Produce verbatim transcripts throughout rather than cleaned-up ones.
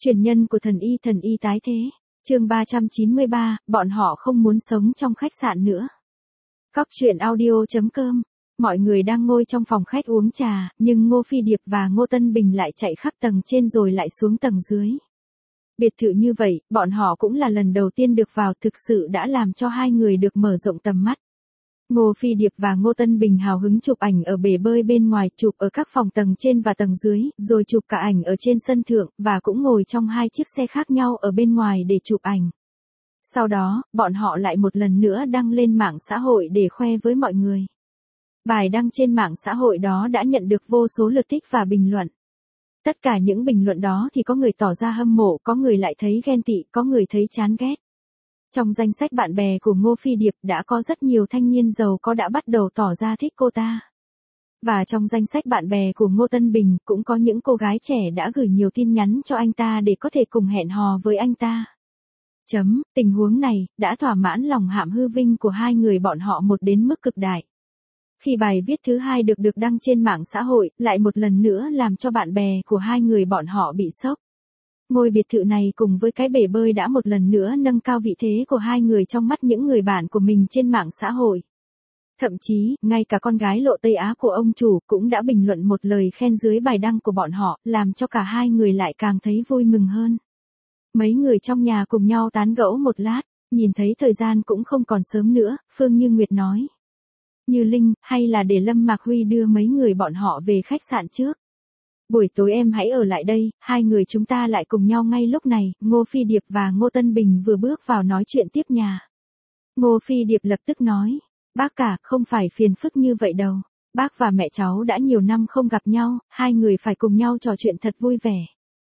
Truyền nhân của thần y thần y tái thế. Chương ba trăm chín mươi ba, bọn họ không muốn sống trong khách sạn nữa. Cóc truyện audio chấm com. Mọi người đang ngồi trong phòng khách uống trà, nhưng Ngô Phi Điệp và Ngô Tân Bình lại chạy khắp tầng trên rồi lại xuống tầng dưới. Biệt thự như vậy, bọn họ cũng là lần đầu tiên được vào, thực sự đã làm cho hai người được mở rộng tầm mắt. Ngô Phi Điệp và Ngô Tân Bình hào hứng chụp ảnh ở bể bơi bên ngoài, chụp ở các phòng tầng trên và tầng dưới, rồi chụp cả ảnh ở trên sân thượng, và cũng ngồi trong hai chiếc xe khác nhau ở bên ngoài để chụp ảnh. Sau đó, bọn họ lại một lần nữa đăng lên mạng xã hội để khoe với mọi người. Bài đăng trên mạng xã hội đó đã nhận được vô số lượt thích và bình luận. Tất cả những bình luận đó thì có người tỏ ra hâm mộ, có người lại thấy ghen tị, có người thấy chán ghét. Trong danh sách bạn bè của Ngô Phi Điệp đã có rất nhiều thanh niên giàu có đã bắt đầu tỏ ra thích cô ta. Và trong danh sách bạn bè của Ngô Tân Bình cũng có những cô gái trẻ đã gửi nhiều tin nhắn cho anh ta để có thể cùng hẹn hò với anh ta. Chấm, tình huống này đã thỏa mãn lòng hạm hư vinh của hai người bọn họ một đến mức cực đại. Khi bài viết thứ hai được được đăng trên mạng xã hội, lại một lần nữa làm cho bạn bè của hai người bọn họ bị sốc. Ngôi biệt thự này cùng với cái bể bơi đã một lần nữa nâng cao vị thế của hai người trong mắt những người bạn của mình trên mạng xã hội. Thậm chí, ngay cả con gái Lộ Tây Á của ông chủ cũng đã bình luận một lời khen dưới bài đăng của bọn họ, làm cho cả hai người lại càng thấy vui mừng hơn. Mấy người trong nhà cùng nhau tán gẫu một lát, nhìn thấy thời gian cũng không còn sớm nữa, Phương Như Nguyệt nói. Như Linh, hay là để Lâm Mạc Huy đưa mấy người bọn họ về khách sạn trước. Buổi tối em hãy ở lại đây, hai người chúng ta lại cùng nhau ngay lúc này. Ngô Phi Điệp và Ngô Tân Bình vừa bước vào nói chuyện tiếp nhà. Ngô Phi Điệp lập tức nói, bác cả, không phải phiền phức như vậy đâu. Bác và mẹ cháu đã nhiều năm không gặp nhau, hai người phải cùng nhau trò chuyện thật vui vẻ.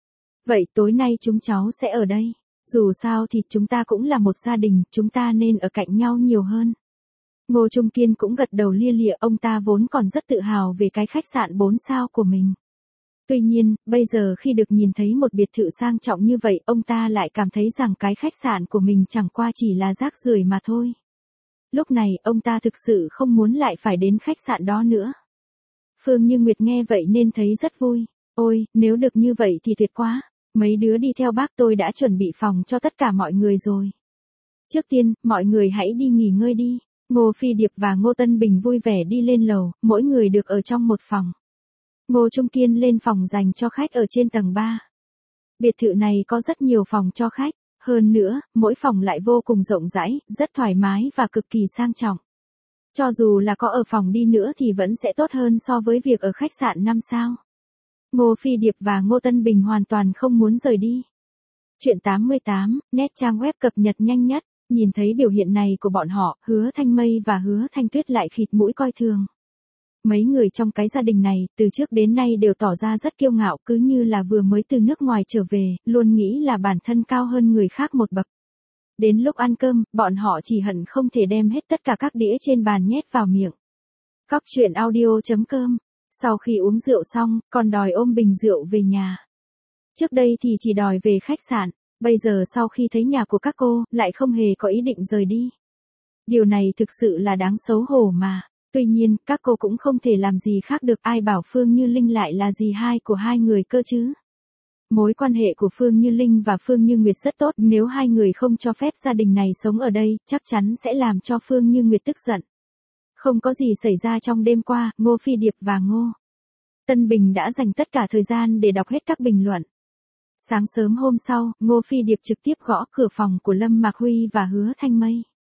Vậy tối nay chúng cháu sẽ ở đây. Dù sao thì chúng ta cũng là một gia đình, chúng ta nên ở cạnh nhau nhiều hơn. Ngô Trung Kiên cũng gật đầu lia lịa, ông ta vốn còn rất tự hào về cái khách sạn bốn sao của mình. Tuy nhiên, bây giờ khi được nhìn thấy một biệt thự sang trọng như vậy, ông ta lại cảm thấy rằng cái khách sạn của mình chẳng qua chỉ là rác rưởi mà thôi. Lúc này, ông ta thực sự không muốn lại phải đến khách sạn đó nữa. Phương Như Nguyệt nghe vậy nên thấy rất vui. Ôi, nếu được như vậy thì tuyệt quá. Mấy đứa đi theo bác, tôi đã chuẩn bị phòng cho tất cả mọi người rồi. Trước tiên, mọi người hãy đi nghỉ ngơi đi. Ngô Phi Điệp và Ngô Tân Bình vui vẻ đi lên lầu, mỗi người được ở trong một phòng. Ngô Trung Kiên lên phòng dành cho khách ở trên tầng ba. Biệt thự này có rất nhiều phòng cho khách, hơn nữa, mỗi phòng lại vô cùng rộng rãi, rất thoải mái và cực kỳ sang trọng. Cho dù là có ở phòng đi nữa thì vẫn sẽ tốt hơn so với việc ở khách sạn năm sao. Ngô Phi Điệp và Ngô Tân Bình hoàn toàn không muốn rời đi. Chuyện tám mươi tám, net trang web cập nhật nhanh nhất. Nhìn thấy biểu hiện này của bọn họ, Hứa Thanh Mây và Hứa Thanh Tuyết lại khịt mũi coi thường. Mấy người trong cái gia đình này, từ trước đến nay đều tỏ ra rất kiêu ngạo, cứ như là vừa mới từ nước ngoài trở về, luôn nghĩ là bản thân cao hơn người khác một bậc. Đến lúc ăn cơm, bọn họ chỉ hận không thể đem hết tất cả các đĩa trên bàn nhét vào miệng. Cóc truyện audio chấm com. Sau khi uống rượu xong, còn đòi ôm bình rượu về nhà. Trước đây thì chỉ đòi về khách sạn. Bây giờ sau khi thấy nhà của các cô, lại không hề có ý định rời đi. Điều này thực sự là đáng xấu hổ mà. Tuy nhiên, các cô cũng không thể làm gì khác được, ai bảo Phương Như Linh lại là dì hai của hai người cơ chứ. Mối quan hệ của Phương Như Linh và Phương Như Nguyệt rất tốt, nếu hai người không cho phép gia đình này sống ở đây, chắc chắn sẽ làm cho Phương Như Nguyệt tức giận. Không có gì xảy ra trong đêm qua, Ngô Phi Điệp và Ngô Tân Bình đã dành tất cả thời gian để đọc hết các bình luận. Sáng sớm hôm sau, Ngô Phi Điệp trực tiếp gõ cửa phòng của Lâm Mạc Huy và Hứa Thanh Mây.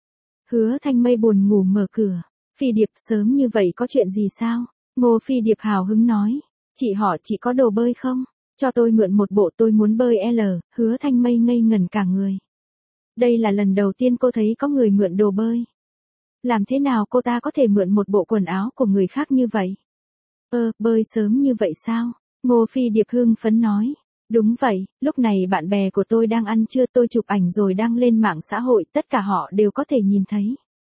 Hứa Thanh Mây buồn ngủ mở cửa. Phi Điệp, sớm như vậy có chuyện gì sao? Ngô Phi Điệp hào hứng nói. Chị họ chị có đồ bơi không? Cho tôi mượn một bộ, tôi muốn bơi L. Hứa Thanh Mây ngây ngẩn cả người. Đây là lần đầu tiên cô thấy có người mượn đồ bơi. Làm thế nào cô ta có thể mượn một bộ quần áo của người khác như vậy? Ơ, bơi sớm như vậy sao? Ngô Phi Điệp hưng phấn nói. Đúng vậy, lúc này bạn bè của tôi đang ăn trưa, tôi chụp ảnh rồi đăng lên mạng xã hội, tất cả họ đều có thể nhìn thấy.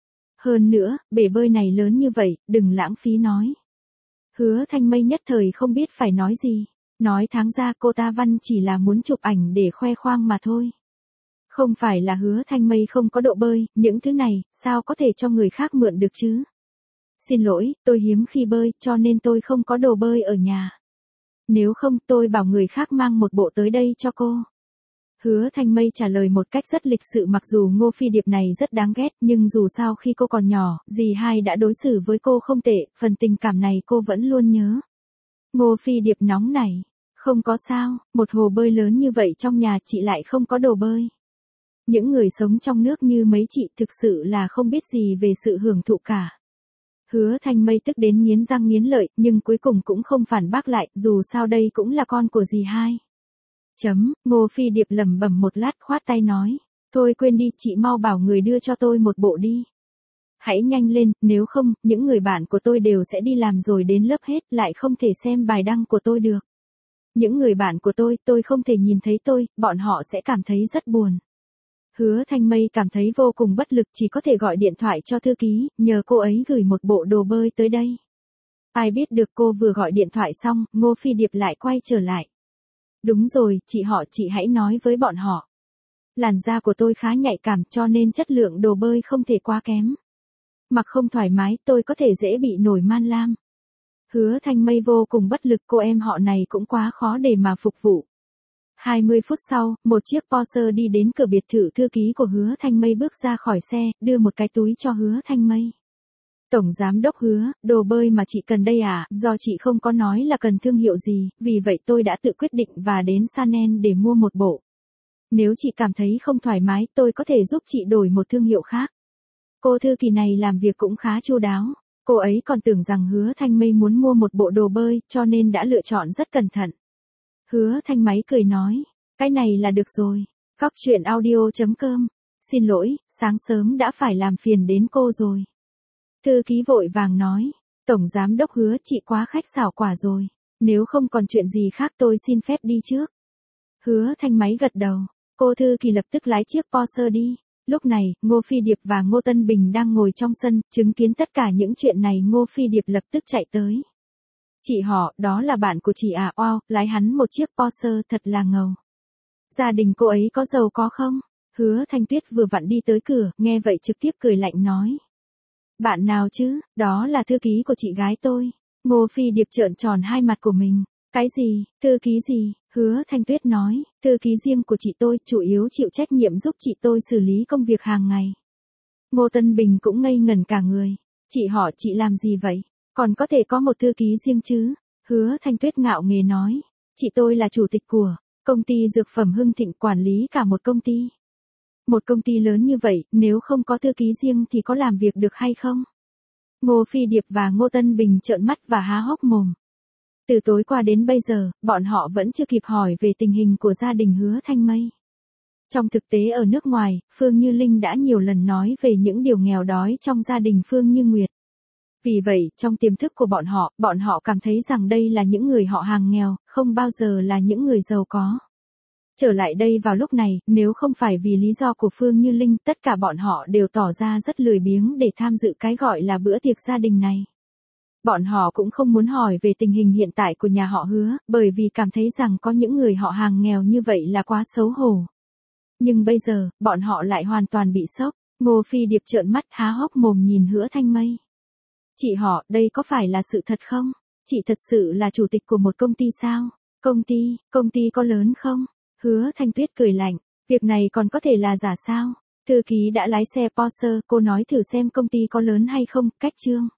Hơn nữa, bể bơi này lớn như vậy, đừng lãng phí nói. Hứa Thanh Mây nhất thời không biết phải nói gì. Nói tháng ra cô ta văn chỉ là muốn chụp ảnh để khoe khoang mà thôi. Không phải là Hứa Thanh Mây không có độ bơi, những thứ này, sao có thể cho người khác mượn được chứ? Xin lỗi, tôi hiếm khi bơi, cho nên tôi không có đồ bơi ở nhà. Nếu không tôi bảo người khác mang một bộ tới đây cho cô. Hứa Thanh Mây trả lời một cách rất lịch sự, mặc dù Ngô Phi Điệp này rất đáng ghét, nhưng dù sao khi cô còn nhỏ, dì hai đã đối xử với cô không tệ, phần tình cảm này cô vẫn luôn nhớ. Ngô Phi Điệp nóng nảy. Không có sao, một hồ bơi lớn như vậy trong nhà chị lại không có đồ bơi. Những người sống trong nước như mấy chị thực sự là không biết gì về sự hưởng thụ cả. Hứa Thanh Mây tức đến nghiến răng nghiến lợi, nhưng cuối cùng cũng không phản bác lại, dù sao đây cũng là con của dì hai. Chấm, Ngô Phi Điệp lẩm bẩm một lát khoát tay nói. Thôi quên đi, chị mau bảo người đưa cho tôi một bộ đi. Hãy nhanh lên, nếu không, những người bạn của tôi đều sẽ đi làm rồi đến lớp hết, lại không thể xem bài đăng của tôi được. Những người bạn của tôi, tôi không thể nhìn thấy tôi, bọn họ sẽ cảm thấy rất buồn. Hứa Thanh Mây cảm thấy vô cùng bất lực, chỉ có thể gọi điện thoại cho thư ký, nhờ cô ấy gửi một bộ đồ bơi tới đây. Ai biết được cô vừa gọi điện thoại xong, Ngô Phi Điệp lại quay trở lại. Đúng rồi, chị họ chị hãy nói với bọn họ. Làn da của tôi khá nhạy cảm cho nên chất lượng đồ bơi không thể quá kém. Mặc không thoải mái tôi có thể dễ bị nổi man lam. Hứa Thanh Mây vô cùng bất lực, cô em họ này cũng quá khó để mà phục vụ. hai mươi phút sau, một chiếc Porsche đi đến cửa biệt thự thư ký của Hứa Thanh Mây, bước ra khỏi xe, đưa một cái túi cho Hứa Thanh Mây. Tổng giám đốc Hứa, đồ bơi mà chị cần đây à, do chị không có nói là cần thương hiệu gì, vì vậy tôi đã tự quyết định và đến Chanel để mua một bộ. Nếu chị cảm thấy không thoải mái, tôi có thể giúp chị đổi một thương hiệu khác. Cô thư ký này làm việc cũng khá chu đáo. Cô ấy còn tưởng rằng Hứa Thanh Mây muốn mua một bộ đồ bơi, cho nên đã lựa chọn rất cẩn thận. Hứa Thanh Máy cười nói, cái này là được rồi. Cóc truyện audio chấm com. Xin lỗi, sáng sớm đã phải làm phiền đến cô rồi. Thư ký vội vàng nói, Tổng giám đốc Hứa, chị quá khách sảo quả rồi. Nếu không còn chuyện gì khác tôi xin phép đi trước. Hứa Thanh Máy gật đầu, cô thư ký lập tức lái chiếc Porsche đi. Lúc này, Ngô Phi Điệp và Ngô Tân Bình đang ngồi trong sân, chứng kiến tất cả những chuyện này, Ngô Phi Điệp lập tức chạy tới. Chị họ, đó là bạn của chị à, wow, lái hắn một chiếc Porsche thật là ngầu. Gia đình cô ấy có giàu có không? Hứa Thanh Tuyết vừa vặn đi tới cửa, nghe vậy trực tiếp cười lạnh nói. Bạn nào chứ, đó là thư ký của chị gái tôi. Ngô Phi Điệp trợn tròn hai mặt của mình. Cái gì, thư ký gì? Hứa Thanh Tuyết nói, thư ký riêng của chị tôi, chủ yếu chịu trách nhiệm giúp chị tôi xử lý công việc hàng ngày. Ngô Tân Bình cũng ngây ngẩn cả người. Chị họ chị làm gì vậy? Còn có thể có một thư ký riêng chứ? Hứa Thanh Tuyết ngạo nghễ nói, chị tôi là chủ tịch của công ty dược phẩm Hưng Thịnh, quản lý cả một công ty. Một công ty lớn như vậy, nếu không có thư ký riêng thì có làm việc được hay không? Ngô Phi Điệp và Ngô Tân Bình trợn mắt và há hốc mồm. Từ tối qua đến bây giờ, bọn họ vẫn chưa kịp hỏi về tình hình của gia đình Hứa Thanh Mây. Trong thực tế ở nước ngoài, Phương Như Linh đã nhiều lần nói về những điều nghèo đói trong gia đình Phương Như Nguyệt. Vì vậy, trong tiềm thức của bọn họ, bọn họ cảm thấy rằng đây là những người họ hàng nghèo, không bao giờ là những người giàu có. Trở lại đây vào lúc này, nếu không phải vì lý do của Phương Như Linh, tất cả bọn họ đều tỏ ra rất lười biếng để tham dự cái gọi là bữa tiệc gia đình này. Bọn họ cũng không muốn hỏi về tình hình hiện tại của nhà họ Hứa, bởi vì cảm thấy rằng có những người họ hàng nghèo như vậy là quá xấu hổ. Nhưng bây giờ, bọn họ lại hoàn toàn bị sốc. Ngô Phi Điệp trợn mắt há hốc mồm nhìn Hứa Thanh Mây. Chị họ, đây có phải là sự thật không? Chị thật sự là chủ tịch của một công ty sao? Công ty, công ty có lớn không? Hứa Thanh Tuyết cười lạnh, việc này còn có thể là giả sao? Thư ký đã lái xe Porsche, cô nói thử xem công ty có lớn hay không, cách chương.